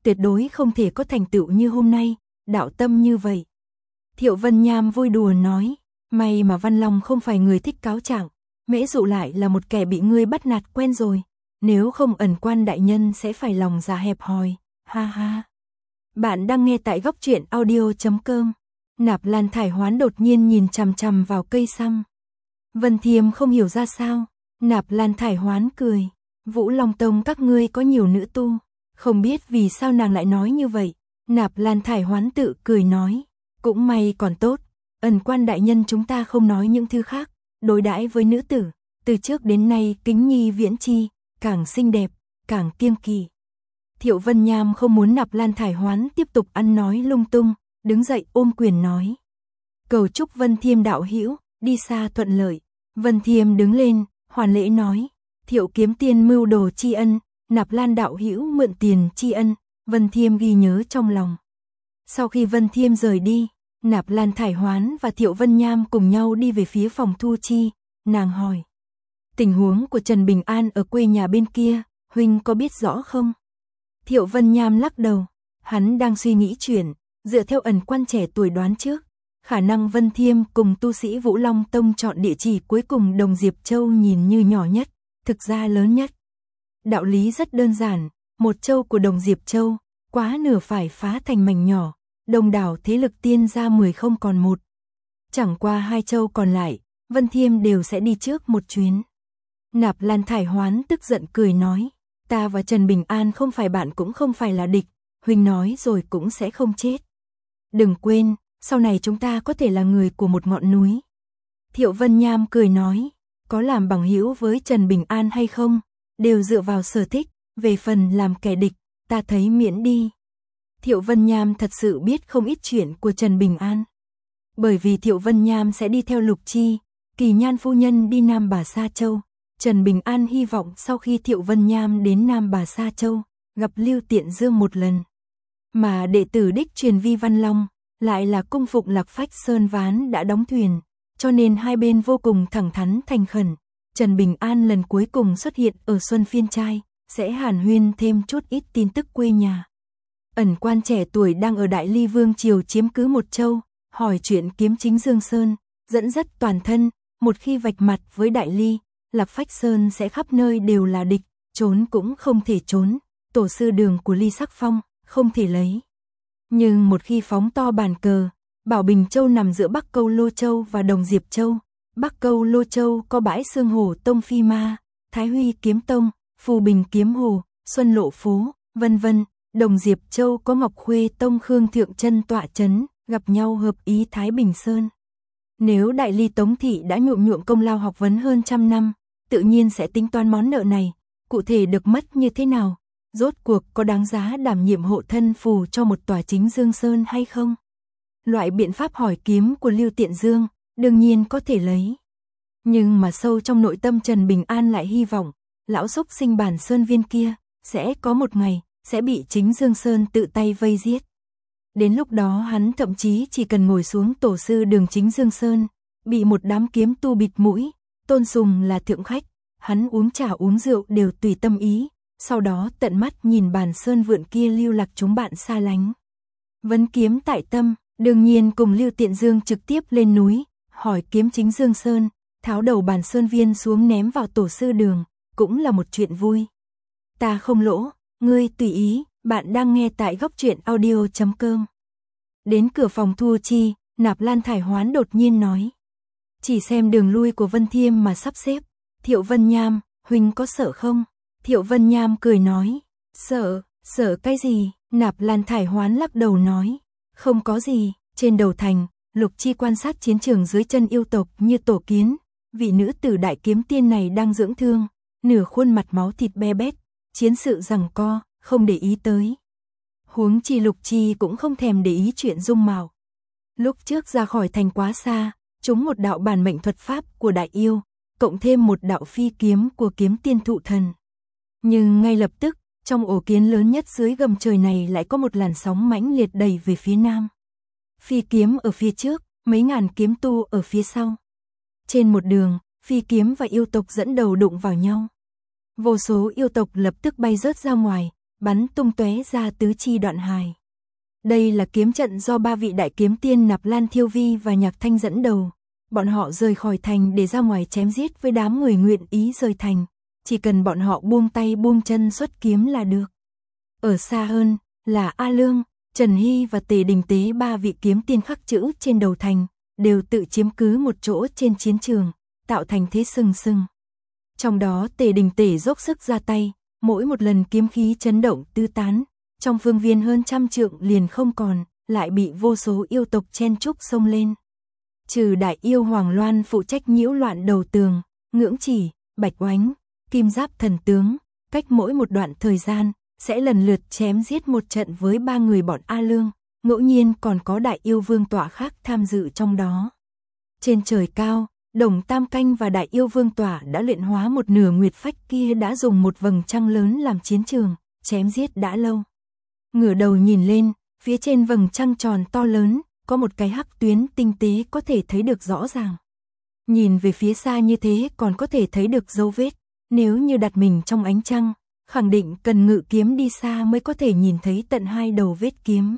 tuyệt đối không thể có thành tựu như hôm nay, đạo tâm như vậy. Thiệu Vân Nham vui đùa nói, may mà Văn Long không phải người thích cáo trạng, Mễ Dụ lại là một kẻ bị ngươi bắt nạt quen rồi, nếu không Ẩn Quan đại nhân sẽ phải lòng dạ hẹp hòi, ha ha. Bạn đang nghe tại góc truyện audio chấm com. Nạp Lan Thải Hoán đột nhiên nhìn chằm chằm vào cây xăm. Vân Thiêm không hiểu ra sao, Nạp Lan Thải Hoán cười, Vũ Long Tông các ngươi có nhiều nữ tu, không biết vì sao nàng lại nói như vậy. Nạp Lan Thải Hoán tự cười nói, cũng may còn tốt, Ẩn Quan đại nhân chúng ta không nói những thứ khác, đối đãi với nữ tử, từ trước đến nay kính nhi viễn chi, càng xinh đẹp, càng kiêng kỵ. Thiệu Vân Nham không muốn Nạp Lan Thải Hoán tiếp tục ăn nói lung tung, đứng dậy ôm quyền nói, cầu chúc Vân Thiêm đạo hữu đi xa thuận lợi. Vân Thiêm đứng lên, hoàn lễ nói, Thiệu kiếm tiên mưu đồ tri ân, Nạp Lan đạo hữu mượn tiền tri ân, Vân Thiêm ghi nhớ trong lòng. Sau khi Vân Thiêm rời đi, Nạp Lan Thải Hoán và Thiệu Vân Nham cùng nhau đi về phía phòng thu chi, nàng hỏi, tình huống của Trần Bình An ở quê nhà bên kia, huynh có biết rõ không? Thiệu Vân Nham lắc đầu, hắn đang suy nghĩ chuyện, dựa theo Ẩn Quan trẻ tuổi đoán trước, khả năng Vân Thiêm cùng tu sĩ Vũ Long Tông chọn địa chỉ cuối cùng Đồng Diệp Châu nhìn như nhỏ nhất, thực ra lớn nhất. Đạo lý rất đơn giản, một châu của Đồng Diệp Châu, quá nửa phải phá thành mảnh nhỏ, đông đảo thế lực tiên ra mười không còn một. Chẳng qua hai châu còn lại, Vân Thiêm đều sẽ đi trước một chuyến. Nạp Lan Thải Hoán tức giận cười nói, ta và Trần Bình An không phải bạn cũng không phải là địch, huynh nói rồi cũng sẽ không chết. Đừng quên, sau này chúng ta có thể là người của một ngọn núi. Thiệu Vân Nham cười nói, có làm bằng hữu với Trần Bình An hay không, đều dựa vào sở thích, về phần làm kẻ địch, ta thấy miễn đi. Thiệu Vân Nham thật sự biết không ít chuyện của Trần Bình An. Bởi vì Thiệu Vân Nham sẽ đi theo Lục Chi, Kỳ Nhan phu nhân đi Nam Bà Sa Châu, Trần Bình An hy vọng sau khi Thiệu Vân Nham đến Nam Bà Sa Châu, gặp Lưu Tiện Dương một lần. Mà đệ tử đích truyền Vi Văn Long, lại là cung phụng Lạc Phách Sơn ván đã đóng thuyền, cho nên hai bên vô cùng thẳng thắn thành khẩn. Trần Bình An lần cuối cùng xuất hiện ở Xuân Phiên Trai, sẽ hàn huyên thêm chút ít tin tức quê nhà. Ẩn Quan trẻ tuổi đang ở Đại Ly Vương triều chiếm cứ một châu, hỏi chuyện kiếm chính Dương Sơn, dẫn dắt toàn thân, một khi vạch mặt với Đại Ly, Lạc Phách Sơn sẽ khắp nơi đều là địch, trốn cũng không thể trốn, tổ sư đường của Ly Sắc Phong, không thể lấy. Nhưng một khi phóng to bàn cờ, Bảo Bình Châu nằm giữa Bắc Câu Lô Châu và Đồng Diệp Châu, Bắc Câu Lô Châu có bãi Xương Hồ Tông Phi Ma, Thái Huy Kiếm Tông, Phù Bình Kiếm Hồ, Xuân Lộ Phố, vân vân. Đồng Diệp Châu có Ngọc Khuê Tông Khương Thượng Chân tọa chấn, gặp nhau hợp ý Thái Bình Sơn. Nếu Đại Ly Tống Thị đã nhuộm nhuộm công lao học vấn hơn trăm năm, tự nhiên sẽ tính toán món nợ này, cụ thể được mất như thế nào, rốt cuộc có đáng giá đảm nhiệm hộ thân phù cho một tòa chính Dương Sơn hay không. Loại biện pháp hỏi kiếm của Lưu Tiện Dương, đương nhiên có thể lấy. Nhưng mà sâu trong nội tâm Trần Bình An lại hy vọng, lão xúc sinh bản Sơn Viên kia, sẽ có một ngày, sẽ bị chính Dương Sơn tự tay vây giết. Đến lúc đó hắn thậm chí chỉ cần ngồi xuống tổ sư đường chính Dương Sơn, bị một đám kiếm tu bịt mũi, tôn sùng là thượng khách, hắn uống trà uống rượu đều tùy tâm ý, sau đó tận mắt nhìn bàn sơn vượn kia lưu lạc chúng bạn xa lánh. Vấn kiếm tại tâm, đương nhiên cùng Lưu Tiện Dương trực tiếp lên núi, hỏi kiếm chính Dương Sơn, tháo đầu bàn sơn viên xuống ném vào tổ sư đường, cũng là một chuyện vui. Ta không lỗ, ngươi tùy ý, bạn đang nghe tại góc truyện audio chấm com. Đến cửa phòng thu chi, Nạp Lan Thải Hoán đột nhiên nói, chỉ xem đường lui của Vân Thiêm mà sắp xếp. Thiệu Vân Nham, huynh có sợ không? Thiệu Vân Nham cười nói, sợ, sợ cái gì? Nạp Lan Thải Hoán lắc đầu nói, không có gì. Trên đầu thành, Lục Chi quan sát chiến trường dưới chân yêu tộc như tổ kiến, vị nữ tử đại kiếm tiên này đang dưỡng thương, nửa khuôn mặt máu thịt be bét, chiến sự giằng co, không để ý tới. Huống chi Lục Chi cũng không thèm để ý chuyện dung mạo. Lúc trước ra khỏi thành quá xa, chúng một đạo bản mệnh thuật pháp của đại yêu, cộng thêm một đạo phi kiếm của kiếm tiên thụ thần. Nhưng ngay lập tức, trong ổ kiến lớn nhất dưới gầm trời này lại có một làn sóng mãnh liệt đẩy về phía nam. Phi kiếm ở phía trước, mấy ngàn kiếm tu ở phía sau. Trên một đường, phi kiếm và yêu tộc dẫn đầu đụng vào nhau. Vô số yêu tộc lập tức bay rớt ra ngoài, bắn tung tóe ra tứ chi đoạn hài. Đây là kiếm trận do ba vị đại kiếm tiên Nạp Lan Thiêu Vi và Nhạc Thanh dẫn đầu. Bọn họ rời khỏi thành để ra ngoài chém giết với đám người nguyện ý rời thành. Chỉ cần bọn họ buông tay buông chân xuất kiếm là được. Ở xa hơn là A Lương, Trần Hy và Tề Đình Tế, ba vị kiếm tiên khắc chữ trên đầu thành, đều tự chiếm cứ một chỗ trên chiến trường, tạo thành thế sừng sừng. Trong đó Tề Đình Tế dốc sức ra tay, mỗi một lần kiếm khí chấn động tứ tán, trong phương viên hơn trăm trượng liền không còn, lại bị vô số yêu tộc chen trúc xông lên. Trừ đại yêu Hoàng Loan phụ trách nhiễu loạn đầu tường, Ngưỡng Chỉ, Bạch Oánh, Kim Giáp thần tướng, cách mỗi một đoạn thời gian, sẽ lần lượt chém giết một trận với ba người bọn A Lương, ngẫu nhiên còn có đại yêu vương tọa khác tham dự trong đó. Trên trời cao, Đồng Tam Canh và đại yêu vương tọa đã luyện hóa một nửa nguyệt phách kia, đã dùng một vầng trăng lớn làm chiến trường, chém giết đã lâu. Ngửa đầu nhìn lên, phía trên vầng trăng tròn to lớn, có một cái hắc tuyến tinh tế có thể thấy được rõ ràng. Nhìn về phía xa như thế còn có thể thấy được dấu vết, nếu như đặt mình trong ánh trăng, khẳng định cần ngự kiếm đi xa mới có thể nhìn thấy tận hai đầu vết kiếm.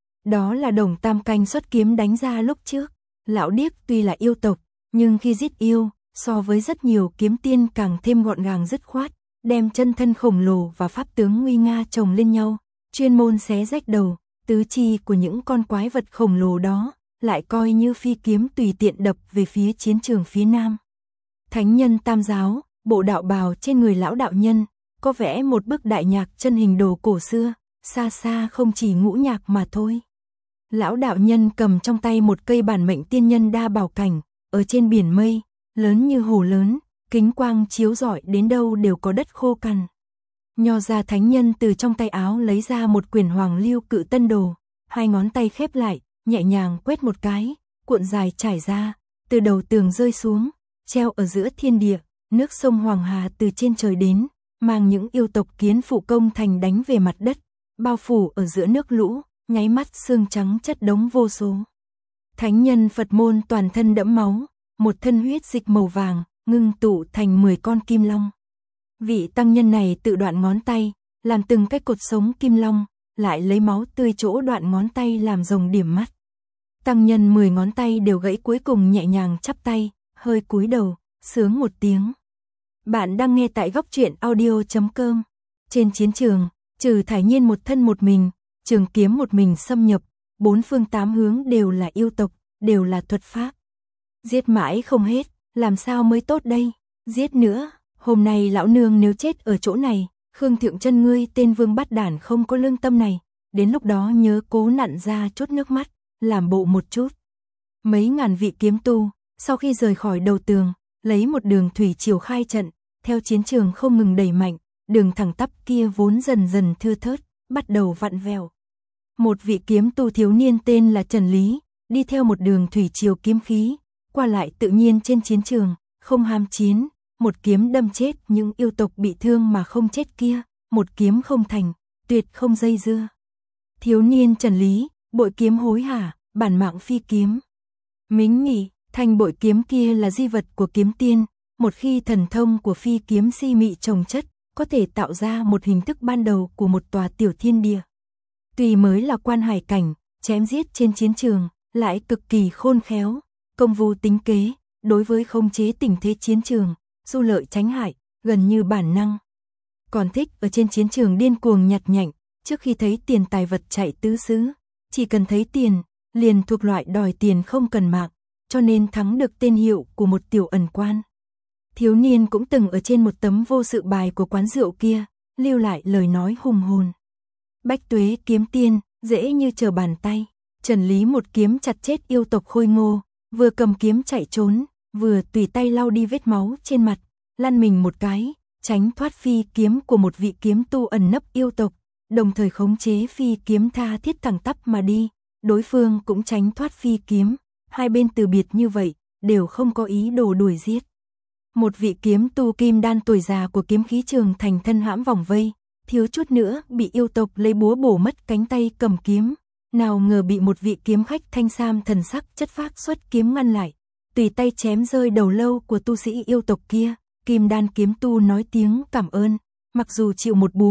Đó là Đồng Tam Canh xuất kiếm đánh ra lúc trước. Lão điếc tuy là yêu tộc, nhưng khi giết yêu, so với rất nhiều kiếm tiên càng thêm gọn gàng dứt khoát, đem chân thân khổng lồ và pháp tướng nguy nga chồng lên nhau, chuyên môn xé rách đầu, tứ chi của những con quái vật khổng lồ đó, lại coi như phi kiếm tùy tiện đập về phía chiến trường phía nam. Thánh nhân Tam Giáo, bộ đạo bào trên người lão đạo nhân, có vẽ một bức đại nhạc chân hình đồ cổ xưa, xa xa không chỉ ngũ nhạc mà thôi. Lão đạo nhân cầm trong tay một cây bản mệnh tiên nhân đa bảo cảnh, ở trên biển mây, lớn như hồ lớn, kính quang chiếu rọi đến đâu đều có đất khô cằn. Nho ra thánh nhân từ trong tay áo lấy ra một quyển Hoàng Lưu Cự Tân Đồ, hai ngón tay khép lại, nhẹ nhàng quét một cái, cuộn dài trải ra, từ đầu tường rơi xuống, treo ở giữa thiên địa, nước sông Hoàng Hà từ trên trời đến, mang những yêu tộc kiến phụ công thành đánh về mặt đất, bao phủ ở giữa nước lũ, nháy mắt xương trắng chất đống vô số. Thánh nhân Phật môn toàn thân đẫm máu, một thân huyết dịch màu vàng, ngưng tụ thành mười con kim long. Vị tăng nhân này tự đoạn ngón tay, làm từng cái cột sống kim long, lại lấy máu tươi chỗ đoạn ngón tay làm rồng điểm mắt. Tăng nhân mười ngón tay đều gãy, cuối cùng nhẹ nhàng chắp tay, hơi cúi đầu, sướng một tiếng. Bạn đang nghe tại góc truyện audio chấm com. Trên chiến trường, trừ Thải Nhiên một thân một mình, trường kiếm một mình xâm nhập, bốn phương tám hướng đều là yêu tộc, đều là thuật pháp. Giết mãi không hết, làm sao mới tốt đây? Giết nữa, hôm nay lão nương nếu chết ở chỗ này, Khương Thượng Chân ngươi tên vương bát đản không có lương tâm này, đến lúc đó nhớ cố nặn ra chút nước mắt, làm bộ một chút. Mấy ngàn vị kiếm tu, sau khi rời khỏi đầu tường, lấy một đường thủy triều khai trận, theo chiến trường không ngừng đẩy mạnh, đường thẳng tắp kia vốn dần dần thưa thớt, bắt đầu vặn vẹo. Một vị kiếm tu thiếu niên tên là Trần Lý, đi theo một đường thủy triều kiếm khí, qua lại tự nhiên trên chiến trường, không ham chiến, một kiếm đâm chết những yêu tộc bị thương mà không chết kia, một kiếm không thành, tuyệt không dây dưa. Thiếu niên Trần Lý, bội kiếm hối hả, bản mạng phi kiếm. Mính nhị, thanh bội kiếm kia là di vật của kiếm tiên, một khi thần thông của phi kiếm si mị chồng chất, có thể tạo ra một hình thức ban đầu của một tòa tiểu thiên địa. Tuy mới là quan hải cảnh, chém giết trên chiến trường, lại cực kỳ khôn khéo, công phu tính kế, đối với khống chế tình thế chiến trường, du lợi tránh hại, gần như bản năng. Còn thích ở trên chiến trường điên cuồng nhặt nhạnh, trước khi thấy tiền tài vật chạy tứ xứ, chỉ cần thấy tiền, liền thuộc loại đòi tiền không cần mạng, cho nên thắng được tên hiệu của một tiểu ẩn quan. Thiếu niên cũng từng ở trên một tấm vô sự bài của quán rượu kia, lưu lại lời nói hùng hồn. Bách tuế kiếm tiên, dễ như trở bàn tay. Trần Lý một kiếm chặt chết yêu tộc Khôi Ngô, vừa cầm kiếm chạy trốn, vừa tùy tay lau đi vết máu trên mặt, lăn mình một cái, tránh thoát phi kiếm của một vị kiếm tu ẩn nấp yêu tộc, đồng thời khống chế phi kiếm tha thiết thẳng tắp mà đi, đối phương cũng tránh thoát phi kiếm, hai bên từ biệt như vậy, đều không có ý đồ đuổi giết. Một vị kiếm tu kim đan tuổi già của kiếm khí trường thành thân hãm vòng vây, thiếu chút nữa bị yêu tộc lấy búa bổ mất cánh tay cầm kiếm, nào ngờ bị một vị kiếm khách thanh sam thần sắc chất phác xuất kiếm ngăn lại, tùy tay chém rơi đầu lâu của tu sĩ yêu tộc kia. Kim đan kiếm tu nói tiếng cảm ơn, mặc dù chịu một búa,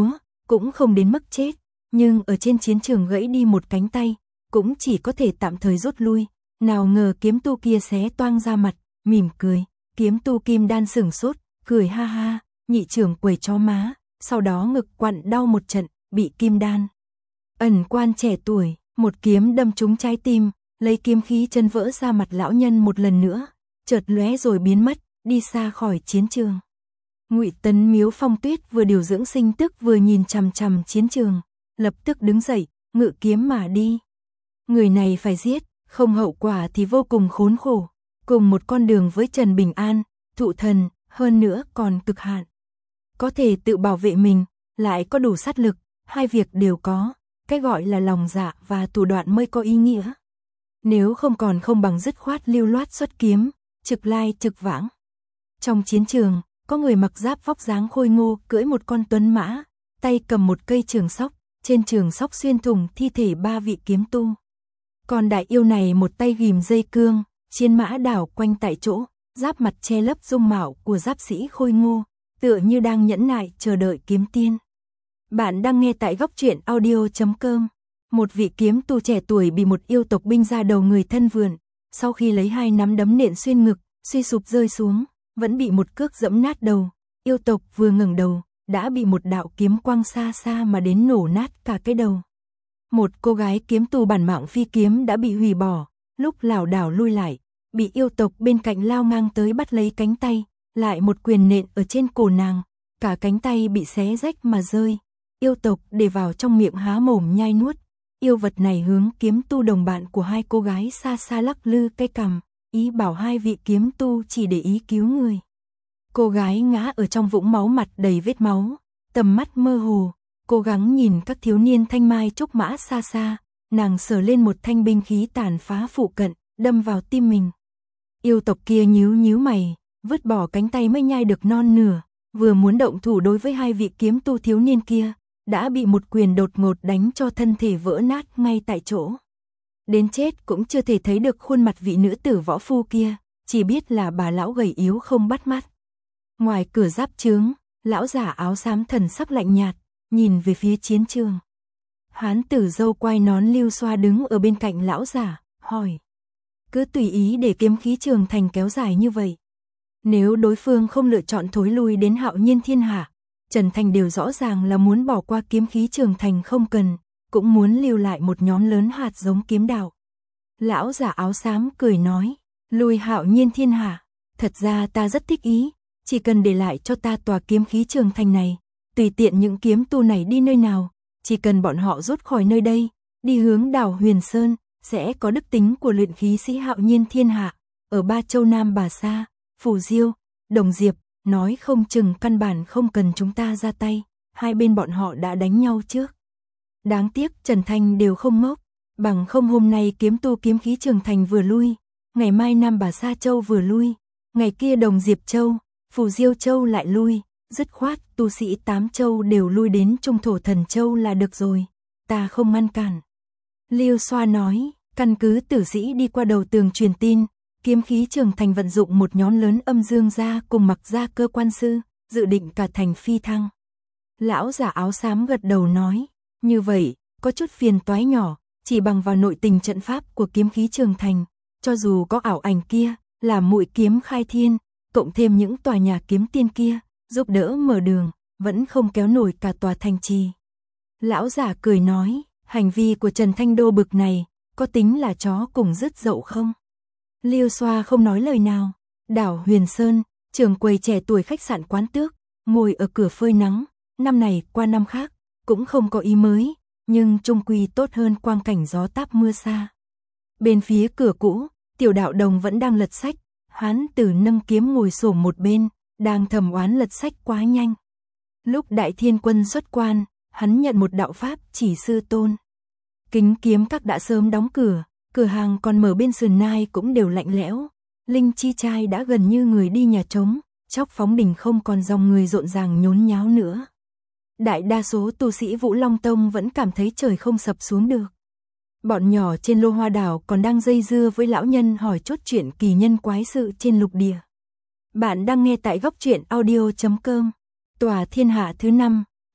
cũng không đến mức chết, nhưng ở trên chiến trường gãy đi một cánh tay, cũng chỉ có thể tạm thời rút lui. Nào ngờ kiếm tu kia xé toang ra mặt, mỉm cười, kiếm tu kim đan sửng sốt, cười ha ha, nhị trưởng quầy chó má, sau đó ngực quặn đau một trận, bị kim đan. Ẩn quan trẻ tuổi, một kiếm đâm trúng trái tim, lấy kiếm khí chân vỡ ra mặt lão nhân một lần nữa, chợt lóe rồi biến mất, đi xa khỏi chiến trường. Ngụy Tấn Miếu Phong Tuyết vừa điều dưỡng sinh tức vừa nhìn chằm chằm chiến trường, lập tức đứng dậy, ngự kiếm mà đi. Người này phải giết, không hậu quả thì vô cùng khốn khổ, cùng một con đường với Trần Bình An, thụ thần, hơn nữa còn cực hạn. Có thể tự bảo vệ mình, lại có đủ sát lực, hai việc đều có, cái gọi là lòng dạ và thủ đoạn mới có ý nghĩa. Nếu không còn không bằng dứt khoát lưu loát xuất kiếm, trực lai trực vãng. Trong chiến trường, có người mặc giáp vóc dáng khôi ngô cưỡi một con tuấn mã, tay cầm một cây trường sóc, trên trường sóc xuyên thủng thi thể ba vị kiếm tu. Còn đại yêu này một tay ghìm dây cương, chiến mã đảo quanh tại chỗ, giáp mặt che lấp dung mạo của giáp sĩ khôi ngô, tựa như đang nhẫn nại chờ đợi kiếm tiên. Bạn đang nghe tại góc truyện audio chấm com. Một vị kiếm tu trẻ tuổi bị một yêu tộc binh ra đầu người thân vườn, sau khi lấy hai nắm đấm nện xuyên ngực, suy sụp rơi xuống, vẫn bị một cước dẫm nát đầu. Yêu tộc vừa ngẩng đầu, đã bị một đạo kiếm quang xa xa mà đến nổ nát cả cái đầu. Một cô gái kiếm tu bản mạng phi kiếm đã bị hủy bỏ, lúc lảo đảo lui lại, bị yêu tộc bên cạnh lao ngang tới bắt lấy cánh tay, lại một quyền nện ở trên cổ nàng, cả cánh tay bị xé rách mà rơi. Yêu tộc để vào trong miệng há mồm nhai nuốt. Yêu vật này hướng kiếm tu đồng bạn của hai cô gái xa xa lắc lư cái cằm, ý bảo hai vị kiếm tu chỉ để ý cứu người. Cô gái ngã ở trong vũng máu, mặt đầy vết máu, tầm mắt mơ hồ, cố gắng nhìn các thiếu niên thanh mai trúc mã xa xa, nàng sờ lên một thanh binh khí tàn phá phụ cận, đâm vào tim mình. Yêu tộc kia nhíu nhíu mày, vứt bỏ cánh tay mới nhai được non nửa, vừa muốn động thủ đối với hai vị kiếm tu thiếu niên kia, đã bị một quyền đột ngột đánh cho thân thể vỡ nát ngay tại chỗ. Đến chết cũng chưa thể thấy được khuôn mặt vị nữ tử võ phu kia, chỉ biết là bà lão gầy yếu không bắt mắt. Ngoài cửa giáp trướng, lão giả áo xám thần sắc lạnh nhạt, nhìn về phía chiến trường. Hán tử râu quai nón Lưu Xoa đứng ở bên cạnh lão giả, hỏi. Cứ tùy ý để kiếm khí trường thành kéo dài như vậy. Nếu đối phương không lựa chọn thối lui đến Hạo Nhiên Thiên Hạ, Trần Thành đều rõ ràng là muốn bỏ qua kiếm khí trường thành không cần, cũng muốn lưu lại một nhóm lớn hạt giống kiếm đạo. Lão giả áo xám cười nói, lui Hạo Nhiên Thiên Hạ, thật ra ta rất thích ý, chỉ cần để lại cho ta tòa kiếm khí trường thành này, tùy tiện những kiếm tu này đi nơi nào, chỉ cần bọn họ rút khỏi nơi đây, đi hướng đảo Huyền Sơn, sẽ có đức tính của luyện khí sĩ Hạo Nhiên Thiên Hạ, ở ba châu Nam Bà Sa, Phù Diêu, Đồng Diệp, nói không chừng căn bản không cần chúng ta ra tay, hai bên bọn họ đã đánh nhau trước. Đáng tiếc Trần Thanh đều không ngốc, bằng không hôm nay kiếm tu kiếm khí trường thành vừa lui, ngày mai Nam Bà Sa Châu vừa lui, ngày kia Đồng Diệp Châu, Phù Diêu Châu lại lui, dứt khoát tu sĩ tám châu đều lui đến Trung Thổ Thần Châu là được rồi, ta không ngăn cản. Lưu Xoa nói, căn cứ tử sĩ đi qua đầu tường truyền tin, kiếm khí trường thành vận dụng một nhóm lớn âm dương gia cùng mặc gia cơ quan sư, dự định cả thành phi thăng. Lão giả áo xám gật đầu nói, như vậy, có chút phiền toái nhỏ, chỉ bằng vào nội tình trận pháp của kiếm khí trường thành, cho dù có ảo ảnh kia, là mũi kiếm khai thiên, cộng thêm những tòa nhà kiếm tiên kia, giúp đỡ mở đường, vẫn không kéo nổi cả tòa thành trì. Lão giả cười nói, hành vi của Trần Thanh Đô bực này, có tính là chó cùng rứt dậu không? Lưu Xoa không nói lời nào. Đảo Huyền Sơn, trưởng quầy trẻ tuổi khách sạn Quán Tước, ngồi ở cửa phơi nắng, năm này qua năm khác, cũng không có ý mới, nhưng chung quy tốt hơn quang cảnh gió táp mưa xa. Bên phía cửa cũ, Tiểu Đạo Đồng vẫn đang lật sách, hán tử nâng kiếm ngồi xổm một bên, đang thầm oán lật sách quá nhanh. Lúc Đại Thiên Quân xuất quan, hắn nhận một đạo pháp chỉ sư tôn. Kính kiếm các đã sớm đóng cửa, cửa hàng còn mở bên sườn nai cũng đều lạnh lẽo. Linh Chi Trai đã gần như người đi nhà trống, Chóc Phóng Đình không còn dòng người rộn ràng nhốn nháo nữa. Đại đa số tu sĩ Vũ Long Tông vẫn cảm thấy trời không sập xuống được. Bọn nhỏ trên Lô Hoa Đảo còn đang dây dưa với lão nhân hỏi chốt chuyện kỳ nhân quái sự trên lục địa. Bạn đang nghe tại góc truyện audio chấm com. Tòa thiên hạ thứ năm,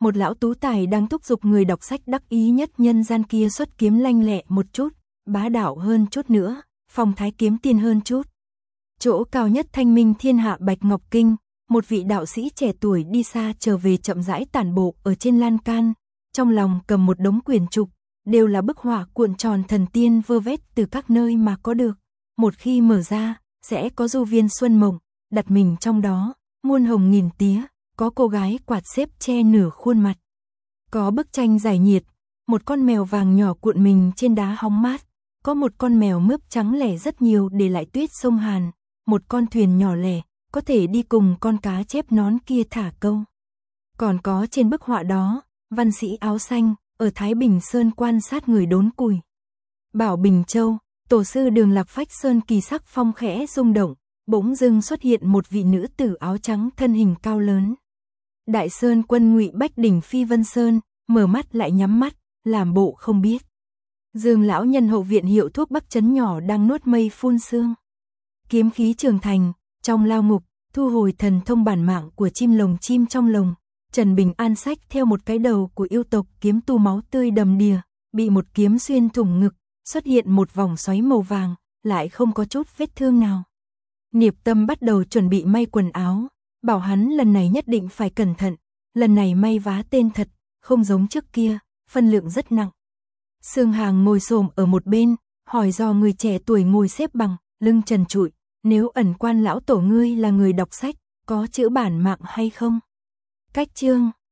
một lão tú tài đang thúc giục người đọc sách đắc ý nhất nhân gian kia xuất kiếm lanh lẹ một chút, bá đạo hơn chút nữa, phong thái kiếm tiên hơn chút. Chỗ cao nhất thanh minh thiên hạ Bạch Ngọc Kinh, một vị đạo sĩ trẻ tuổi đi xa trở về chậm rãi tản bộ ở trên lan can, trong lòng cầm một đống quyển trục, đều là bức họa cuộn tròn thần tiên vơ vét từ các nơi mà có được. Một khi mở ra, sẽ có du viên xuân mộng, đặt mình trong đó, muôn hồng nghìn tía, có cô gái quạt xếp che nửa khuôn mặt. Có bức tranh giải nhiệt, một con mèo vàng nhỏ cuộn mình trên đá hóng mát, có một con mèo mướp trắng lẻ rất nhiều để lại tuyết sông Hàn, một con thuyền nhỏ lẻ, có thể đi cùng con cá chép nón kia thả câu. Còn có trên bức họa đó, văn sĩ áo xanh, ở Thái Bình Sơn quan sát người đốn củi. Bảo Bình Châu, tổ sư Đường Lạc Phách Sơn kỳ sắc phong khẽ rung động, bỗng dưng xuất hiện một vị nữ tử áo trắng thân hình cao lớn. Đại Sơn Quân Ngụy Bách đỉnh Phi Vân Sơn, mở mắt lại nhắm mắt, làm bộ không biết. Dương lão nhân hậu viện hiệu thuốc Bắc Trấn nhỏ đang nuốt mây phun sương. Kiếm khí trường thành, trong lao ngục, thu hồi thần thông bản mạng của chim lồng chim trong lồng. Trần Bình An xách theo một cái đầu của yêu tộc kiếm tu máu tươi đầm đìa, bị một kiếm xuyên thủng ngực, xuất hiện một vòng xoáy màu vàng, lại không có chút vết thương nào. Niệp Tâm bắt đầu chuẩn bị may quần áo, bảo hắn lần này nhất định phải cẩn thận, lần này may vá tên thật, không giống trước kia, phân lượng rất nặng. Sương Hàng ngồi xổm ở một bên, hỏi do người trẻ tuổi ngồi xếp bằng, lưng trần trụi, nếu ẩn quan lão tổ ngươi là người đọc sách, có chữ bản mạng hay không? Cách chương